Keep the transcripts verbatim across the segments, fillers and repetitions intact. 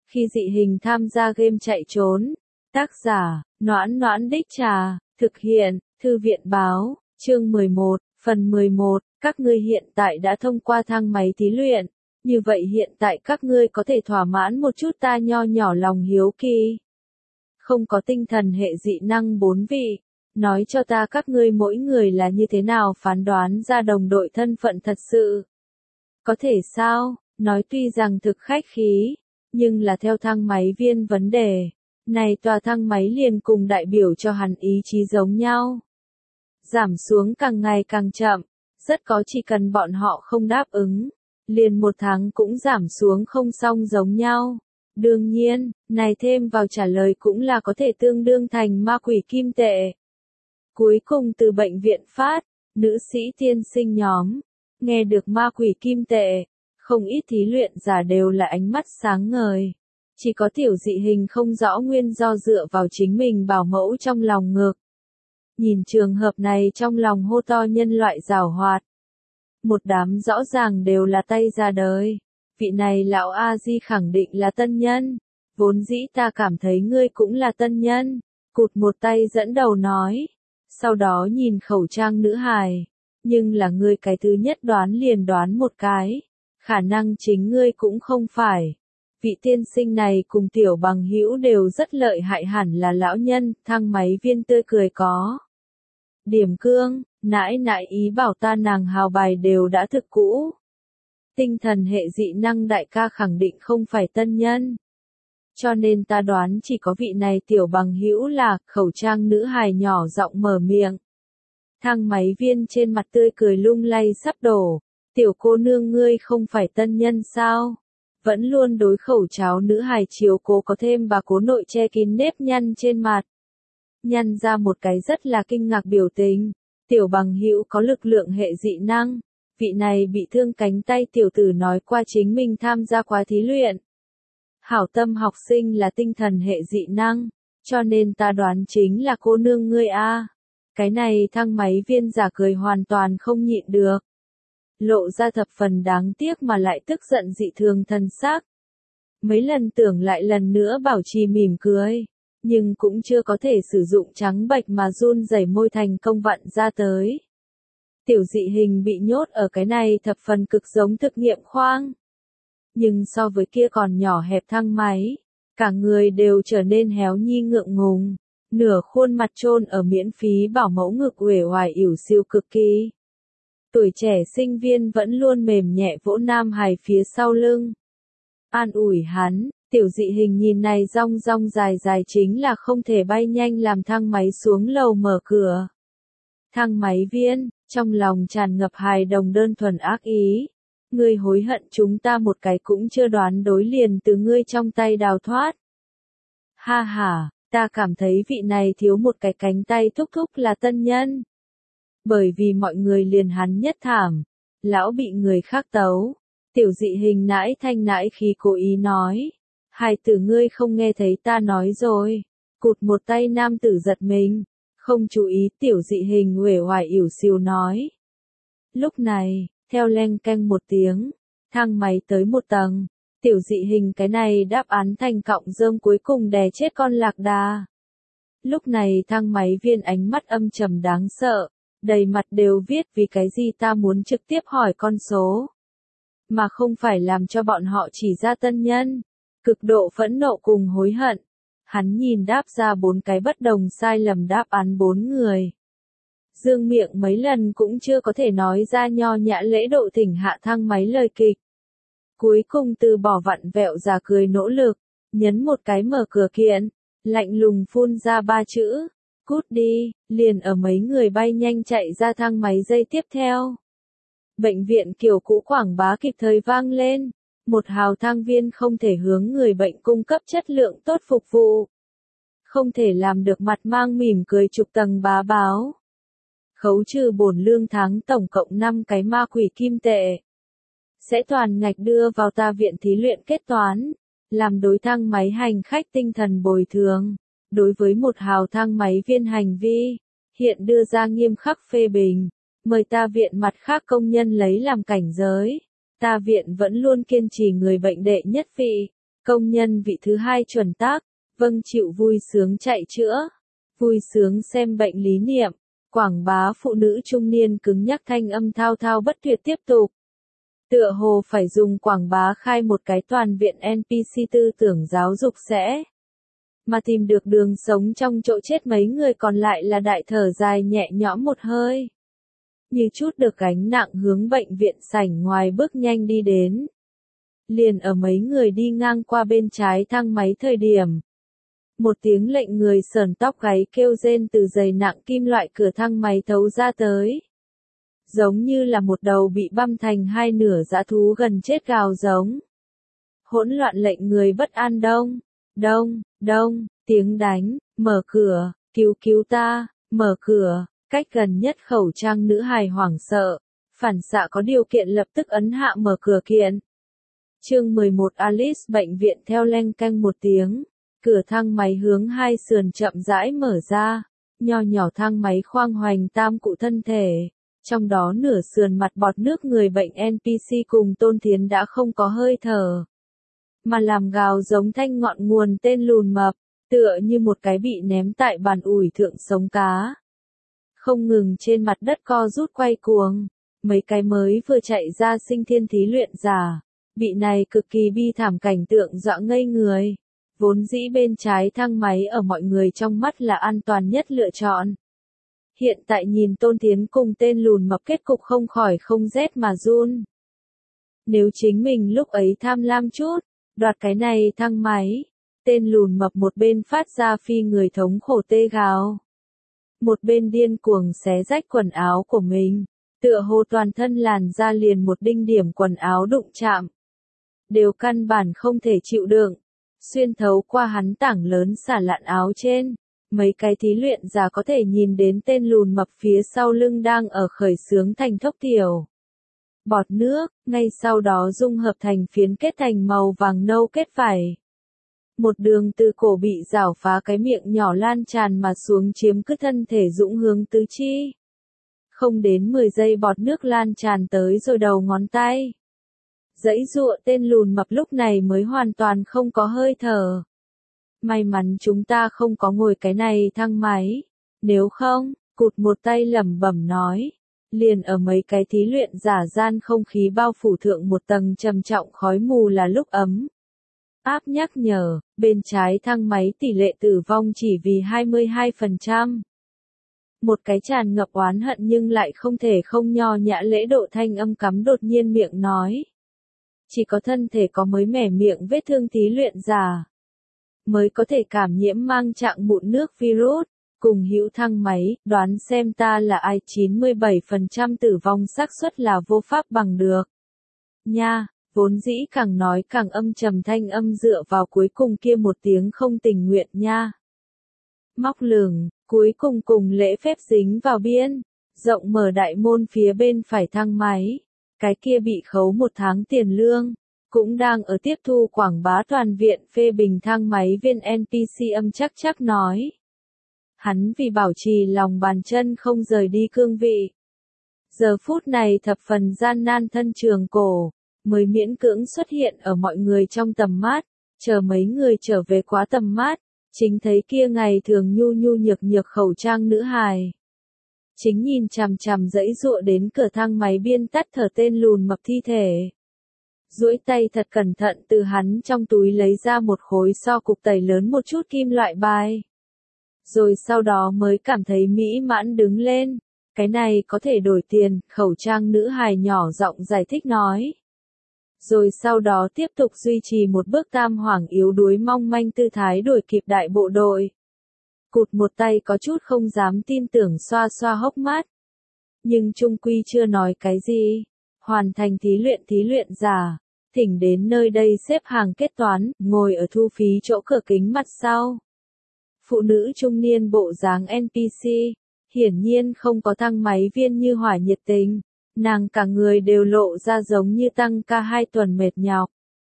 Khi dị hình tham gia game chạy trốn. Tác giả, Noãn Noãn Đích Trà, thực hiện, Thư viện báo, chương mười một, phần mười một, các ngươi hiện tại đã thông qua thang máy thí luyện, như vậy hiện tại các ngươi có thể thỏa mãn một chút ta nho nhỏ lòng hiếu kỳ. Không có tinh thần hệ dị năng bốn vị, nói cho ta các ngươi mỗi người là như thế nào phán đoán ra đồng đội thân phận thật sự. Có thể sao, nói tuy rằng thực khách khí, nhưng là theo thang máy viên vấn đề, này tòa thang máy liền cùng đại biểu cho hắn ý chí giống nhau. Giảm xuống càng ngày càng chậm, rất có chỉ cần bọn họ không đáp ứng, liền một tháng cũng giảm xuống không xong giống nhau. Đương nhiên, này thêm vào trả lời cũng là có thể tương đương thành ma quỷ kim tệ. Cuối cùng từ bệnh viện phát, nữ sĩ tiên sinh nhóm, nghe được ma quỷ kim tệ, không ít thí luyện giả đều là ánh mắt sáng ngời. Chỉ có tiểu dị hình không rõ nguyên do dựa vào chính mình bảo mẫu trong lòng ngực. Nhìn trường hợp này trong lòng hô to nhân loại giảo hoạt. Một đám rõ ràng đều là tay ra đời. Vị này lão A-di khẳng định là tân nhân. Vốn dĩ ta cảm thấy ngươi cũng là tân nhân. Cụt một tay dẫn đầu nói. Sau đó nhìn khẩu trang nữ hài. Nhưng là ngươi cái thứ nhất đoán liền đoán một cái. Khả năng chính ngươi cũng không phải. Vị tiên sinh này cùng tiểu bằng hữu đều rất lợi hại hẳn là lão nhân. Thang máy viên tươi cười có. Điểm cương, nãi nãi ý bảo ta nàng hào bài đều đã thực cũ. Tinh thần hệ dị năng đại ca khẳng định không phải tân nhân. Cho nên ta đoán chỉ có vị này tiểu bằng hữu là khẩu trang nữ hài nhỏ giọng mở miệng. Thang máy viên trên mặt tươi cười lung lay sắp đổ. Tiểu cô nương ngươi không phải tân nhân sao? Vẫn luôn đối khẩu cháo nữ hài chiếu cố có thêm bà cố nội che kín nếp nhăn trên mặt. Nhăn ra một cái rất là kinh ngạc biểu tình. Tiểu bằng hữu có lực lượng hệ dị năng. Vị này bị thương cánh tay tiểu tử nói qua chính mình tham gia quá thí luyện. Hảo tâm học sinh là tinh thần hệ dị năng. Cho nên ta đoán chính là cô nương ngươi a. Cái này thang máy viên giả cười hoàn toàn không nhịn được. Lộ ra thập phần đáng tiếc mà lại tức giận dị thường thần sắc. Mấy lần tưởng lại lần nữa bảo trì mỉm cười. Nhưng cũng chưa có thể sử dụng trắng bệch mà run rẩy môi thành công vặn ra tới. Tiểu dị hình bị nhốt ở cái này thập phần cực giống thực nghiệm khoang. Nhưng so với kia còn nhỏ hẹp thang máy, cả người đều trở nên héo nhi ngượng ngùng, nửa khuôn mặt chôn ở miễn phí bảo mẫu ngực uể oải ỉu xìu cực kỳ. Tuổi trẻ sinh viên vẫn luôn mềm nhẹ vỗ nam hài phía sau lưng. An ủi hắn. Tiểu dị hình nhìn này rong rong dài dài chính là không thể bay nhanh làm thang máy xuống lầu mở cửa. Thang máy viên, trong lòng tràn ngập hài đồng đơn thuần ác ý. Ngươi hối hận chúng ta một cái cũng chưa đoán đối liền từ ngươi trong tay đào thoát. Ha ha, ta cảm thấy vị này thiếu một cái cánh tay thúc thúc là tân nhân. Bởi vì mọi người liền hắn nhất thảm. Lão bị người khác tấu. Tiểu dị hình nãi thanh nãi khi cố ý nói. Hai tử ngươi không nghe thấy ta nói rồi. Cụt một tay nam tử giật mình. Không chú ý tiểu dị hình uể oải ỉu xìu nói. Lúc này, theo leng keng một tiếng, thang máy tới một tầng. Tiểu dị hình cái này đáp án thành cọng rơm cuối cùng đè chết con lạc đà. Lúc này thang máy viên ánh mắt âm trầm đáng sợ. Đầy mặt đều viết vì cái gì ta muốn trực tiếp hỏi con số. Mà không phải làm cho bọn họ chỉ ra tân nhân. Cực độ phẫn nộ cùng hối hận. Hắn nhìn đáp ra bốn cái bất đồng sai lầm đáp án bốn người. Dương miệng mấy lần cũng chưa có thể nói ra nho nhã lễ độ thỉnh hạ thang máy lời kịch. Cuối cùng từ bỏ vặn vẹo ra cười nỗ lực. Nhấn một cái mở cửa kiện. Lạnh lùng phun ra ba chữ. Cút đi, liền ở mấy người bay nhanh chạy ra thang máy giây tiếp theo. Bệnh viện kiểu cũ quảng bá kịp thời vang lên. Một hào thang viên không thể hướng người bệnh cung cấp chất lượng tốt phục vụ. Không thể làm được mặt mang mỉm cười chục tầng bá báo. Khấu trừ bổn lương tháng tổng cộng năm cái ma quỷ kim tệ. Sẽ toàn ngạch đưa vào ta viện thí luyện kết toán. Làm đối thang máy hành khách tinh thần bồi thường. Đối với một hào thang máy viên hành vi. Hiện đưa ra nghiêm khắc phê bình. Mời ta viện mặt khác công nhân lấy làm cảnh giới. Ta viện vẫn luôn kiên trì người bệnh đệ nhất vị. Công nhân vị thứ hai chuẩn tác, vâng chịu vui sướng chạy chữa, vui sướng xem bệnh lý niệm, quảng bá phụ nữ trung niên cứng nhắc thanh âm thao thao bất tuyệt tiếp tục. Tựa hồ phải dùng quảng bá khai một cái toàn viện en pê xê tư tưởng giáo dục sẽ. Mà tìm được đường sống trong chỗ chết mấy người còn lại là đại thở dài nhẹ nhõm một hơi. Như chút được gánh nặng hướng bệnh viện sảnh ngoài bước nhanh đi đến. Liền ở mấy người đi ngang qua bên trái thang máy thời điểm. Một tiếng lệnh người sờn tóc gáy kêu rên từ dày nặng kim loại cửa thang máy thấu ra tới. Giống như là một đầu bị băm thành hai nửa dã thú gần chết gào giống. Hỗn loạn lệnh người bất an đông, đông, đông, tiếng đánh, mở cửa, cứu cứu ta, mở cửa, cách gần nhất khẩu trang nữ hài hoảng sợ, phản xạ có điều kiện lập tức ấn hạ mở cửa kiện. Chương mười một Alice bệnh viện theo leng canh một tiếng, cửa thang máy hướng hai sườn chậm rãi mở ra, nho nhỏ thang máy khoang hoành tam cụ thân thể, trong đó nửa sườn mặt bọt nước người bệnh en pê xê cùng Tôn Thiến đã không có hơi thở, mà làm gào giống thanh ngọn nguồn tên lùn mập, tựa như một cái bị ném tại bàn ủi thượng sống cá. Không ngừng trên mặt đất co rút quay cuồng, mấy cái mới vừa chạy ra sinh thiên thí luyện giả, bị này cực kỳ bi thảm cảnh tượng dọa ngây người. Vốn dĩ bên trái thang máy ở mọi người trong mắt là an toàn nhất lựa chọn. Hiện tại nhìn Tôn Thiến cùng tên lùn mập kết cục không khỏi không rét mà run. Nếu chính mình lúc ấy tham lam chút, đoạt cái này thang máy, tên lùn mập một bên phát ra phi người thống khổ tê gào. Một bên điên cuồng xé rách quần áo của mình, tựa hồ toàn thân làn da liền một đinh điểm quần áo đụng chạm. Đều căn bản không thể chịu đựng. Xuyên thấu qua hắn tảng lớn xả lạn áo trên, mấy cái thí luyện giả có thể nhìn đến tên lùn mập phía sau lưng đang ở khởi xướng thành thốc tiểu. Bọt nước, ngay sau đó dung hợp thành phiến kết thành màu vàng nâu kết vải. Một đường từ cổ bị rảo phá cái miệng nhỏ lan tràn mà xuống chiếm cứ thân thể dũng hướng tứ chi. Không đến mười giây bọt nước lan tràn tới rồi đầu ngón tay. Dãy dụa tên lùn mập lúc này mới hoàn toàn không có hơi thở. May mắn chúng ta không có ngồi cái này thang máy. Nếu không, cụt một tay lẩm bẩm nói. Liền ở mấy cái thí luyện giả gian không khí bao phủ thượng một tầng trầm trọng khói mù là lúc ấm. Áp nhắc nhở, bên trái thang máy tỷ lệ tử vong chỉ vì hai mươi hai phần trăm. Một cái tràn ngập oán hận nhưng lại không thể không nho nhã lễ độ thanh âm cắm đột nhiên miệng nói. Chỉ có thân thể có mới mẻ miệng vết thương thí luyện giả, mới có thể cảm nhiễm mang trạng mụn nước virus, cùng hữu thang máy, đoán xem ta là ai chín mươi bảy phần trăm tử vong xác suất là vô pháp bằng được. Nha, vốn dĩ càng nói càng âm trầm thanh âm dựa vào cuối cùng kia một tiếng không tình nguyện nha. Móc lửng, cuối cùng cùng lễ phép dính vào biên, rộng mở đại môn phía bên phải thang máy. Cái kia bị khấu một tháng tiền lương, cũng đang ở tiếp thu quảng bá toàn viện phê bình thang máy viên en pê xê âm chắc chắc nói. Hắn vì bảo trì lòng bàn chân không rời đi cương vị. Giờ phút này thập phần gian nan thân trường cổ, mới miễn cưỡng xuất hiện ở mọi người trong tầm mắt, chờ mấy người trở về quá tầm mắt, chính thấy kia ngày thường nhu nhu nhược nhược khẩu trang nữ hài. Chính nhìn chằm chằm dãy dụa đến cửa thang máy biên tắt thở tên lùn mập thi thể. Duỗi tay thật cẩn thận từ hắn trong túi lấy ra một khối so cục tẩy lớn một chút kim loại bài. Rồi sau đó mới cảm thấy mỹ mãn đứng lên. Cái này có thể đổi tiền, khẩu trang nữ hài nhỏ giọng giải thích nói. Rồi sau đó tiếp tục duy trì một bước tam hoảng yếu đuối mong manh tư thái đuổi kịp đại bộ đội. Cụt một tay có chút không dám tin tưởng xoa xoa hốc mắt. Nhưng trung quy chưa nói cái gì. Hoàn thành thí luyện thí luyện giả. Thỉnh đến nơi đây xếp hàng kết toán, ngồi ở thu phí chỗ cửa kính mặt sau. Phụ nữ trung niên bộ dáng en pê xê. Hiển nhiên không có thang máy viên như hỏa nhiệt tình. Nàng cả người đều lộ ra giống như tăng ca hai tuần mệt nhọc.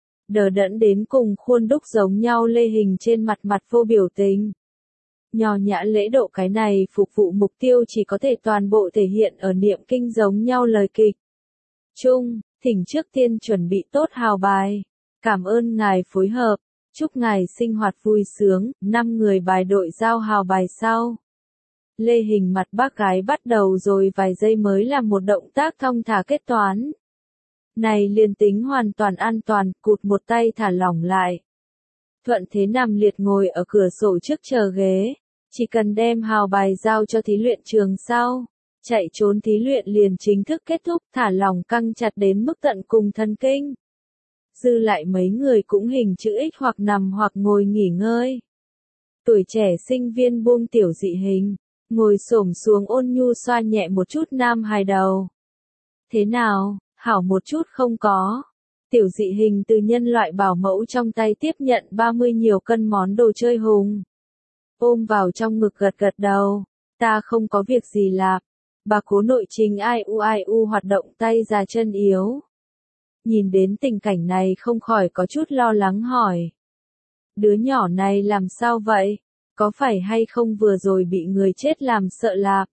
Đờ đẫn đến cùng khuôn đúc giống nhau lê hình trên mặt mặt vô biểu tình. Nho nhã lễ độ cái này phục vụ mục tiêu chỉ có thể toàn bộ thể hiện ở niệm kinh giống nhau lời kịch. Chung, thỉnh trước tiên chuẩn bị tốt hào bài. Cảm ơn ngài phối hợp. Chúc ngài sinh hoạt vui sướng, năm người bài đội giao hào bài sau. Lê hình mặt bác gái bắt đầu rồi vài giây mới làm một động tác thong thả kết toán. Này liền tính hoàn toàn an toàn, cụt một tay thả lỏng lại. Thuận thế nằm liệt ngồi ở cửa sổ trước chờ ghế. Chỉ cần đem hào bài giao cho thí luyện trường sau. Chạy trốn thí luyện liền chính thức kết thúc, thả lỏng căng chặt đến mức tận cùng thần kinh. Dư lại mấy người cũng hình chữ X hoặc nằm hoặc ngồi nghỉ ngơi. Tuổi trẻ sinh viên buông tiểu dị hình, ngồi xổm xuống ôn nhu xoa nhẹ một chút nam hài đầu. Thế nào, hảo một chút không có. Tiểu dị hình từ nhân loại bảo mẫu trong tay tiếp nhận ba mươi nhiều cân món đồ chơi hùng. Ôm vào trong ngực gật gật đầu, ta không có việc gì lạp. Bà cố nội trình ai u ai u hoạt động tay già chân yếu. Nhìn đến tình cảnh này không khỏi có chút lo lắng hỏi. Đứa nhỏ này làm sao vậy? Có phải hay không vừa rồi bị người chết làm sợ lạp?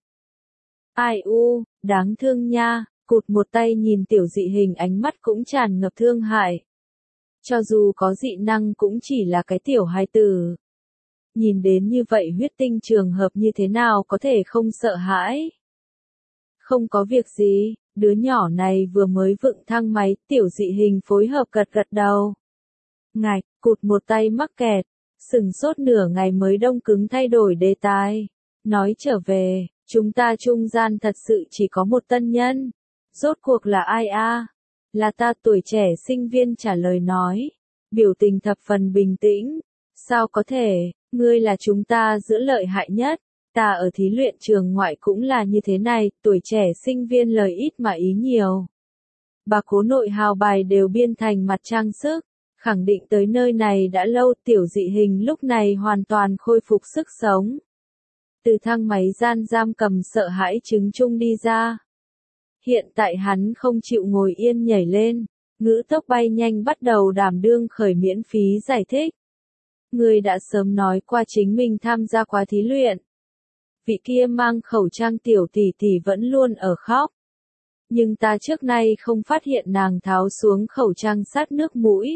Ai u, đáng thương nha, cụt một tay nhìn tiểu dị hình ánh mắt cũng tràn ngập thương hại. Cho dù có dị năng cũng chỉ là cái tiểu hài tử. Nhìn đến như vậy huyết tinh trường hợp như thế nào có thể không sợ hãi? Không có việc gì, đứa nhỏ này vừa mới vựng thang máy, tiểu dị hình phối hợp gật gật đầu. Ngạch, cụt một tay mắc kẹt, sừng sốt nửa ngày mới đông cứng thay đổi đề tài. Nói trở về, chúng ta trung gian thật sự chỉ có một tân nhân. Rốt cuộc là ai a? Là ta, tuổi trẻ sinh viên trả lời nói. Biểu tình thập phần bình tĩnh. Sao có thể, ngươi là chúng ta giữa lợi hại nhất. Ta ở thí luyện trường ngoại cũng là như thế này, tuổi trẻ sinh viên lời ít mà ý nhiều. Bà cố nội hào bài đều biên thành mặt trang sức, khẳng định tới nơi này đã lâu, tiểu dị hình lúc này hoàn toàn khôi phục sức sống. Từ thang máy gian giam cầm sợ hãi trứng chung đi ra. Hiện tại hắn không chịu ngồi yên nhảy lên, ngữ tốc bay nhanh bắt đầu đảm đương khởi miễn phí giải thích. Người đã sớm nói qua chính mình tham gia quá thí luyện. Vị kia mang khẩu trang tiểu tỷ tỷ vẫn luôn ở khóc. Nhưng ta trước nay không phát hiện nàng tháo xuống khẩu trang sát nước mũi.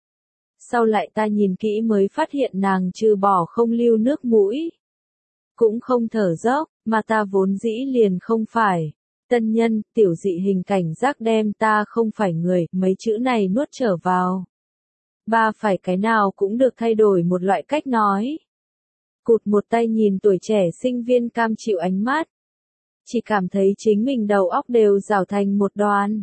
Sau lại ta nhìn kỹ mới phát hiện nàng trừ bỏ không lưu nước mũi. Cũng không thở dốc, mà ta vốn dĩ liền không phải. Tân nhân, tiểu dị hình cảnh giác đem ta không phải người, mấy chữ này nuốt trở vào. Ba phải cái nào cũng được thay đổi một loại cách nói. Cụt một tay nhìn tuổi trẻ sinh viên cam chịu ánh mắt. Chỉ cảm thấy chính mình đầu óc đều rào thành một đoàn.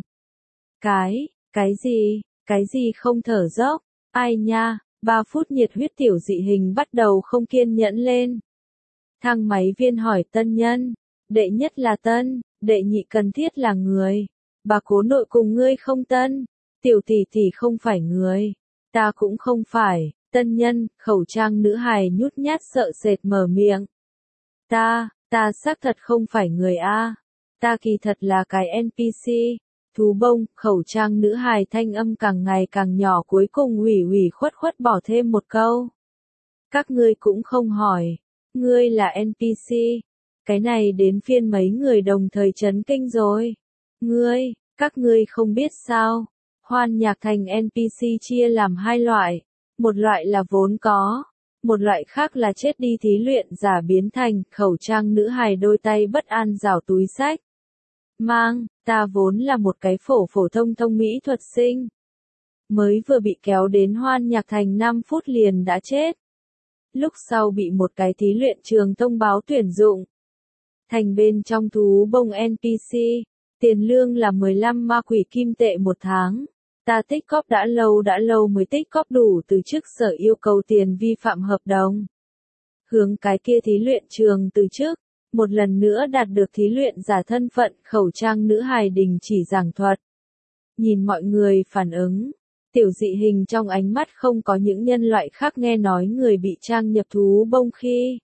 Cái, cái gì, cái gì không thở dốc, ai nha, ba phút nhiệt huyết tiểu dị hình bắt đầu không kiên nhẫn lên. Thang máy viên hỏi tân nhân, đệ nhất là tân, đệ nhị cần thiết là người. Bà cố nội cùng ngươi không tân, tiểu tỷ tỷ không phải người, ta cũng không phải. Tân nhân, khẩu trang nữ hài nhút nhát sợ sệt mở miệng. Ta, ta xác thật không phải người A. Ta kỳ thật là cái en pê xê. Thú bông, khẩu trang nữ hài thanh âm càng ngày càng nhỏ cuối cùng ủy ủy khuất khuất bỏ thêm một câu. Các ngươi cũng không hỏi. Ngươi là en pê xê. Cái này đến phiên mấy người đồng thời chấn kinh rồi. Ngươi, các ngươi không biết sao. Hoan nhạc thành en pê xê chia làm hai loại. Một loại là vốn có, một loại khác là chết đi thí luyện giả biến thành, khẩu trang nữ hài đôi tay bất an rảo túi sách. Mang, ta vốn là một cái phổ phổ thông thông mỹ thuật sinh. Mới vừa bị kéo đến hoan nhạc thành năm phút liền đã chết. Lúc sau bị một cái thí luyện trường thông báo tuyển dụng. Thành bên trong thú bông en pê xê, tiền lương là mười lăm ma quỷ kim tệ một tháng. Ta tích cóp đã lâu đã lâu mới tích cóp đủ từ chức sở yêu cầu tiền vi phạm hợp đồng. Hướng cái kia thí luyện trường từ chức, một lần nữa đạt được thí luyện giả thân phận khẩu trang nữ hài đình chỉ giảng thuật. Nhìn mọi người phản ứng, tiểu dị hình trong ánh mắt không có những nhân loại khác nghe nói người bị trang nhập thú bông khi.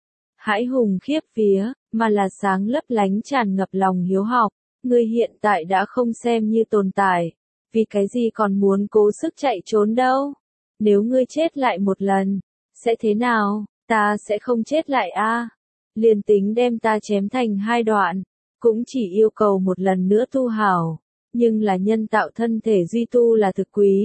Hãi hùng khiếp vía, mà là sáng lấp lánh tràn ngập lòng hiếu học, người hiện tại đã không xem như tồn tại. Vì cái gì còn muốn cố sức chạy trốn đâu? Nếu ngươi chết lại một lần, sẽ thế nào? Ta sẽ không chết lại a. À? Liền tính đem ta chém thành hai đoạn, cũng chỉ yêu cầu một lần nữa tu hảo, nhưng là nhân tạo thân thể duy tu là thực quý,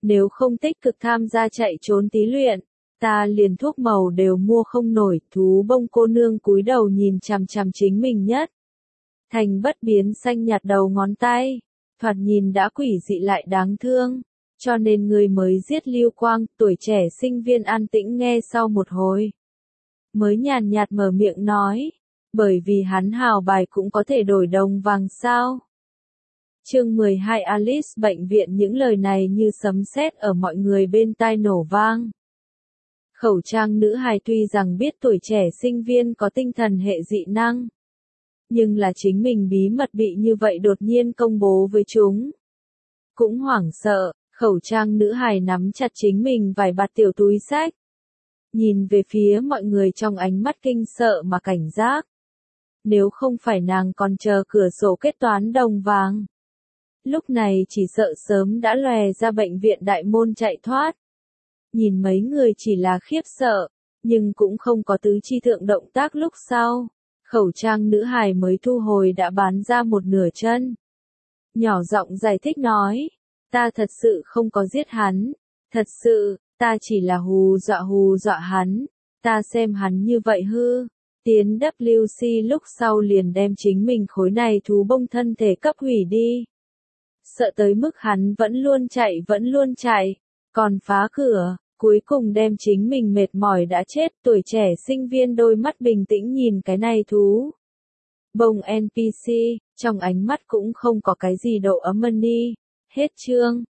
Nếu không tích cực tham gia chạy trốn tí luyện, ta liền thuốc màu đều mua không nổi. Thú bông cô nương cúi đầu nhìn chằm chằm chính mình nhất. Thành bất biến xanh nhạt đầu ngón tay, thoạt nhìn đã quỷ dị lại đáng thương. Cho nên người mới giết Lưu Quang. Tuổi trẻ sinh viên an tĩnh nghe sau một hồi, mới nhàn nhạt mở miệng nói, bởi vì hắn hào bài cũng có thể đổi đồng vàng sao. Chương mười hai Alice bệnh viện. Những lời này như sấm sét ở mọi người bên tai nổ vang. Khẩu trang nữ hài tuy rằng biết tuổi trẻ sinh viên có tinh thần hệ dị năng, nhưng là chính mình bí mật bị như vậy đột nhiên công bố với chúng. Cũng hoảng sợ, khẩu trang nữ hài nắm chặt chính mình vài bạt tiểu túi xách. Nhìn về phía mọi người trong ánh mắt kinh sợ mà cảnh giác. Nếu không phải nàng còn chờ cửa sổ kết toán đồng vàng, lúc này chỉ sợ sớm đã lòe ra bệnh viện đại môn chạy thoát. Nhìn mấy người chỉ là khiếp sợ, nhưng cũng không có tứ chi thượng động tác. Lúc sau, khẩu trang nữ hài mới thu hồi đã bán ra một nửa chân. Nhỏ giọng giải thích nói, ta thật sự không có giết hắn, thật sự, ta chỉ là hù dọa hù dọa hắn, ta xem hắn như vậy hư. Tiến W C lúc sau liền đem chính mình khối này thú bông thân thể cấp hủy đi. Sợ tới mức hắn vẫn luôn chạy vẫn luôn chạy, còn phá cửa, cuối cùng đem chính mình mệt mỏi đã chết. Tuổi trẻ sinh viên đôi mắt bình tĩnh nhìn cái này thú bông en pê xê, trong ánh mắt cũng không có cái gì độ ấm ân đi. Hết chương.